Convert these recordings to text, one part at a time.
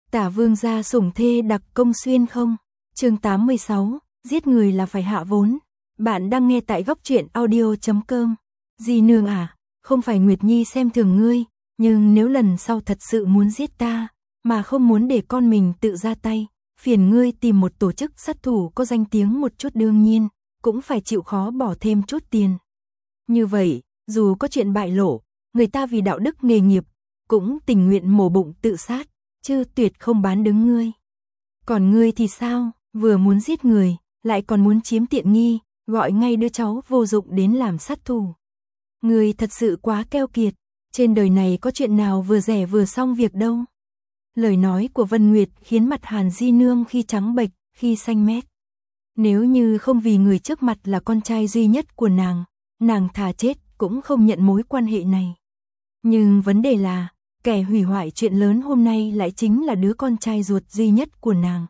Tả vương gia sủng thê đặc công xuyên không? Chương 86, giết người là phải hạ vốn. Bạn đang nghe tại goctruyện.audio.com. Dì nương à, không phải Nguyệt Nhi xem thường ngươi, nhưng nếu lần sau thật sự muốn giết ta, mà không muốn để con mình tự ra tay, phiền ngươi tìm một tổ chức sát thủ có danh tiếng một chút, đương nhiên, cũng phải chịu khó bỏ thêm chút tiền. Như vậy, dù có chuyện bại lộ, người ta vì đạo đức nghề nghiệp, cũng tình nguyện mổ bụng tự sát, chứ tuyệt không bán đứng ngươi. Còn ngươi thì sao, vừa muốn giết người, lại còn muốn chiếm tiện nghi, gọi ngay đứa cháu vô dụng đến làm sát thủ. Ngươi thật sự quá keo kiệt, trên đời này có chuyện nào vừa rẻ vừa xong việc đâu. Lời nói của Vân Nguyệt khiến mặt Hàn Di Nương khi trắng bệch, khi xanh mét. Nếu như không vì người trước mặt là con trai duy nhất của nàng thà chết cũng không nhận mối quan hệ này. Nhưng vấn đề là, kẻ hủy hoại chuyện lớn hôm nay lại chính là đứa con trai ruột duy nhất của nàng.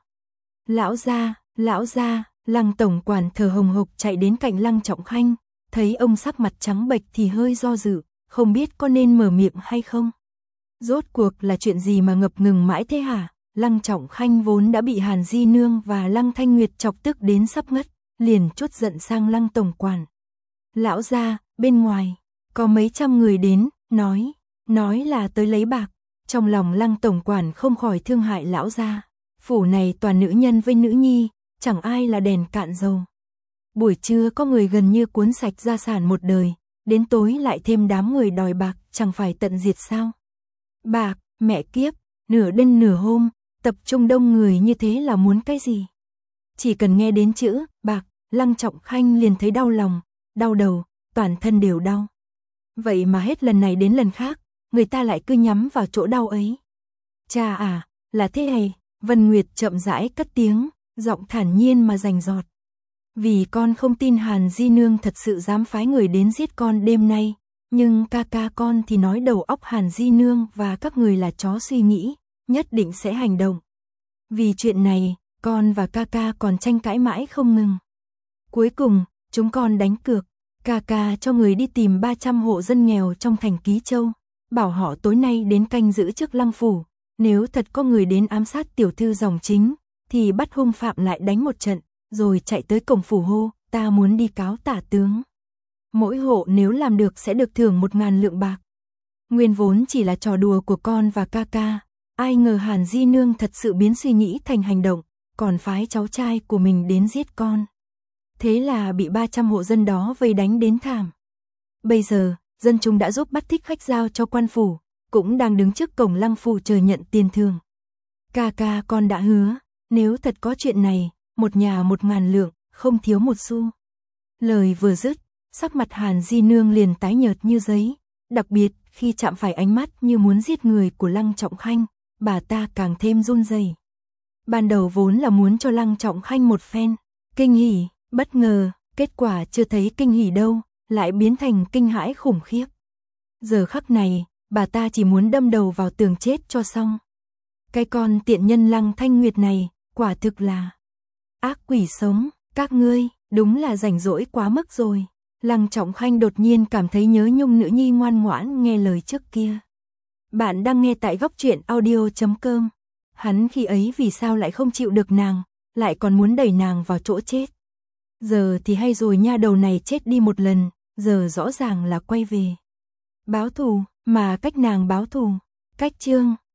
Lão gia, Lăng tổng quản thở hồng hộc chạy đến cạnh Lăng Trọng Khanh, thấy ông sắc mặt trắng bệch thì hơi do dự, không biết có nên mở miệng hay không. Rốt cuộc là chuyện gì mà ngập ngừng mãi thế hả? Lăng Trọng Khanh vốn đã bị Hàn Di Nương và Lăng Thanh Nguyệt chọc tức đến sắp ngất, liền trút giận sang Lăng tổng quản. Lão gia, bên ngoài, có mấy trăm người đến, nói là tới lấy bạc. Trong lòng Lăng tổng quản không khỏi thương hại lão gia. Phủ này toàn nữ nhân với nữ nhi, chẳng ai là đèn cạn dầu. Buổi trưa có người gần như cuốn sạch gia sản một đời, đến tối lại thêm đám người đòi bạc, chẳng phải tận diệt sao? Bạc, mẹ kiếp, nửa đêm nửa hôm, tập trung đông người như thế là muốn cái gì? Chỉ cần nghe đến chữ bạc, Lăng Trọng Khanh liền thấy đau lòng, đau đầu, toàn thân đều đau. Vậy mà hết lần này đến lần khác, người ta lại cứ nhắm vào chỗ đau ấy. Cha à, là thế này, Vân Nguyệt chậm rãi cất tiếng, giọng thản nhiên mà rành rọt. Vì con không tin Hàn Di Nương thật sự dám phái người đến giết con đêm nay, nhưng ca con thì nói đầu óc Hàn Di Nương và các người là chó suy nghĩ, nhất định sẽ hành động. Vì chuyện này, con và ca còn tranh cãi mãi không ngừng. Cuối cùng, chúng con đánh cược, ca cho người đi tìm 300 hộ dân nghèo trong thành Ký Châu, bảo họ tối nay đến canh giữ trước lăng phủ, nếu thật có người đến ám sát tiểu thư dòng chính, thì bắt hung phạm lại đánh một trận, rồi chạy tới cổng phủ hô, ta muốn đi cáo tả tướng. Mỗi hộ nếu làm được sẽ được thưởng 1.000 lượng bạc. Nguyên vốn chỉ là trò đùa của con và ca, ai ngờ Hàn Di Nương thật sự biến suy nghĩ thành hành động, còn phái cháu trai của mình đến giết con. Thế là bị 300 hộ dân đó vây đánh đến thảm. Bây giờ, dân chúng đã giúp bắt thích khách giao cho quan phủ, cũng đang đứng trước cổng lăng phủ chờ nhận tiền thưởng. Ca con đã hứa, nếu thật có chuyện này, một nhà 1.000 lượng, không thiếu một xu. Lời vừa dứt, sắc mặt Hàn Di Nương liền tái nhợt như giấy, đặc biệt khi chạm phải ánh mắt như muốn giết người của Lăng Trọng Khanh, bà ta càng thêm run rẩy. Ban đầu vốn là muốn cho Lăng Trọng Khanh một phen kinh hỉ, bất ngờ, kết quả chưa thấy kinh hỉ đâu, lại biến thành kinh hãi khủng khiếp. Giờ khắc này, bà ta chỉ muốn đâm đầu vào tường chết cho xong. Cái con tiện nhân Lăng Thanh Nguyệt này, quả thực là ác quỷ sống, các ngươi, đúng là rảnh rỗi quá mức rồi. Lăng Trọng Khanh đột nhiên cảm thấy nhớ nhung nữ nhi ngoan ngoãn nghe lời trước kia. Bạn đang nghe tại goctruyện.audio.com. Hắn khi ấy vì sao lại không chịu được nàng, lại còn muốn đẩy nàng vào chỗ chết. Giờ thì hay rồi, nha đầu này chết đi một lần, giờ rõ ràng là quay về báo thù, mà cách nàng báo thù, cách chương